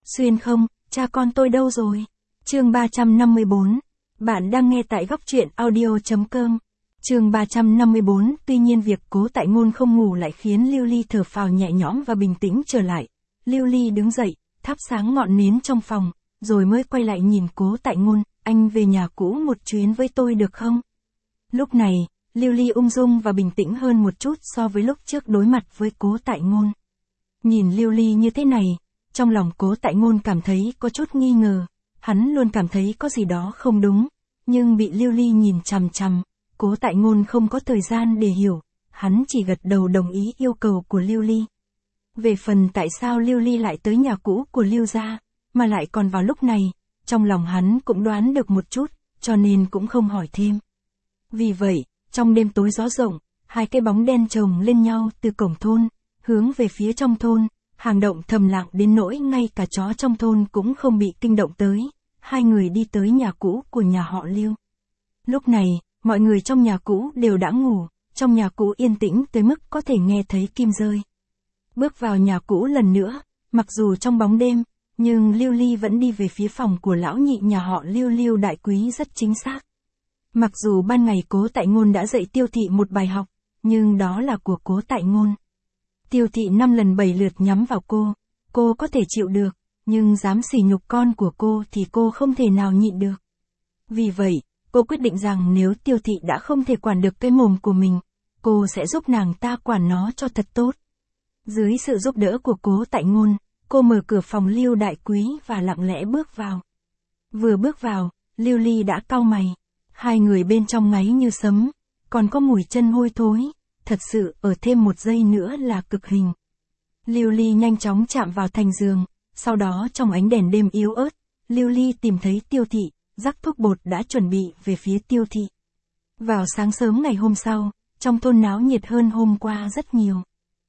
Xuyên không, cha con tôi đâu rồi? Chương 354. Bạn đang nghe tại góc truyện audio.com. Chương 354. Tuy nhiên việc Cố Tại Ngôn không ngủ lại khiến Lưu Ly thở phào nhẹ nhõm và bình tĩnh trở lại. Lưu Ly đứng dậy, thắp sáng ngọn nến trong phòng, rồi mới quay lại nhìn Cố Tại Ngôn, anh về nhà cũ một chuyến với tôi được không? Lúc này, Lưu Ly ung dung và bình tĩnh hơn một chút so với lúc trước đối mặt với Cố Tại Ngôn. Nhìn Lưu Ly như thế này, trong lòng Cố Tại Ngôn cảm thấy có chút nghi ngờ, hắn luôn cảm thấy có gì đó không đúng, nhưng bị Lưu Ly nhìn chằm chằm, Cố Tại Ngôn không có thời gian để hiểu, hắn chỉ gật đầu đồng ý yêu cầu của Lưu Ly. Về phần tại sao Lưu Ly lại tới nhà cũ của Lưu gia, mà lại còn vào lúc này, trong lòng hắn cũng đoán được một chút, cho nên cũng không hỏi thêm. Vì vậy, trong đêm tối gió rộng, hai cái bóng đen chồng lên nhau từ cổng thôn, hướng về phía trong thôn, hàng động thầm lặng đến nỗi ngay cả chó trong thôn cũng không bị kinh động tới, hai người đi tới nhà cũ của nhà họ Lưu. Lúc này, mọi người trong nhà cũ đều đã ngủ, trong nhà cũ yên tĩnh tới mức có thể nghe thấy kim rơi. Bước vào nhà cũ lần nữa, mặc dù trong bóng đêm, nhưng Lưu Ly vẫn đi về phía phòng của lão nhị nhà họ Lưu Lưu Đại Quý rất chính xác. Mặc dù ban ngày Cố Tại Ngôn đã dạy Tiêu Thị một bài học, nhưng đó là của Cố Tại Ngôn. Tiêu Thị 5 lần 7 lượt nhắm vào cô có thể chịu được, nhưng dám sỉ nhục con của cô thì cô không thể nào nhịn được. Vì vậy, cô quyết định rằng nếu Tiêu Thị đã không thể quản được cái mồm của mình, cô sẽ giúp nàng ta quản nó cho thật tốt. Dưới sự giúp đỡ của Cố Tại Ngôn, cô mở cửa phòng Lưu Đại Quý và lặng lẽ bước vào. Vừa bước vào, Lưu Ly đã cau mày. Hai người bên trong ngáy như sấm, còn có mùi chân hôi thối, thật sự ở thêm một giây nữa là cực hình. Lưu Ly nhanh chóng chạm vào thành giường, sau đó trong ánh đèn đêm yếu ớt, Lưu Ly tìm thấy Tiêu Thị, rắc thuốc bột đã chuẩn bị về phía Tiêu Thị. Vào sáng sớm ngày hôm sau, trong thôn náo nhiệt hơn hôm qua rất nhiều.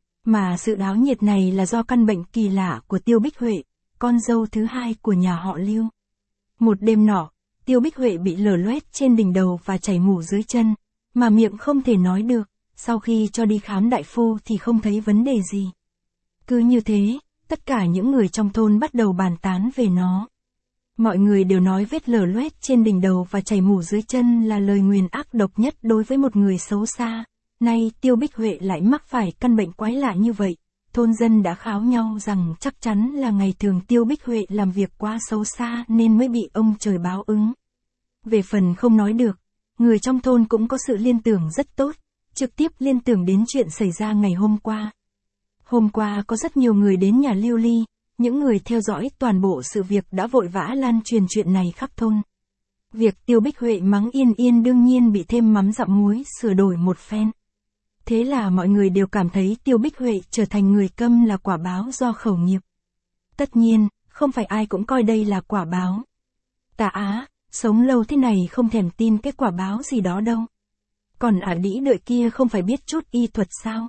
Mà sự náo nhiệt này là do căn bệnh kỳ lạ của Tiêu Bích Huệ, con dâu thứ hai của nhà họ Lưu. Một đêm nọ, Tiêu Bích Huệ bị lở loét trên đỉnh đầu và chảy mủ dưới chân, mà miệng không thể nói được, sau khi cho đi khám đại phu thì không thấy vấn đề gì. Cứ như thế, tất cả những người trong thôn bắt đầu bàn tán về nó. Mọi người đều nói vết lở loét trên đỉnh đầu và chảy mủ dưới chân là lời nguyền ác độc nhất đối với một người xấu xa. Nay Tiêu Bích Huệ lại mắc phải căn bệnh quái lạ như vậy, thôn dân đã kháo nhau rằng chắc chắn là ngày thường Tiêu Bích Huệ làm việc quá xấu xa nên mới bị ông trời báo ứng. Về phần không nói được, người trong thôn cũng có sự liên tưởng rất tốt, trực tiếp liên tưởng đến chuyện xảy ra ngày hôm qua. Hôm qua có rất nhiều người đến nhà Lưu Ly, những người theo dõi toàn bộ sự việc đã vội vã lan truyền chuyện này khắp thôn. Việc Tiêu Bích Huệ mắng Yên Yên đương nhiên bị thêm mắm dặm muối sửa đổi một phen. Thế là mọi người đều cảm thấy Tiêu Bích Huệ trở thành người câm là quả báo do khẩu nghiệp. Tất nhiên, không phải ai cũng coi đây là quả báo. Tà Á, sống lâu thế này không thèm tin cái quả báo gì đó đâu. Còn ả đĩ đợi kia không phải biết chút y thuật sao?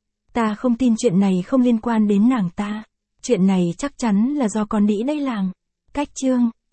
Ta không tin chuyện này không liên quan đến nàng ta. Chuyện này chắc chắn là do con đĩ đấy làm. Cách chương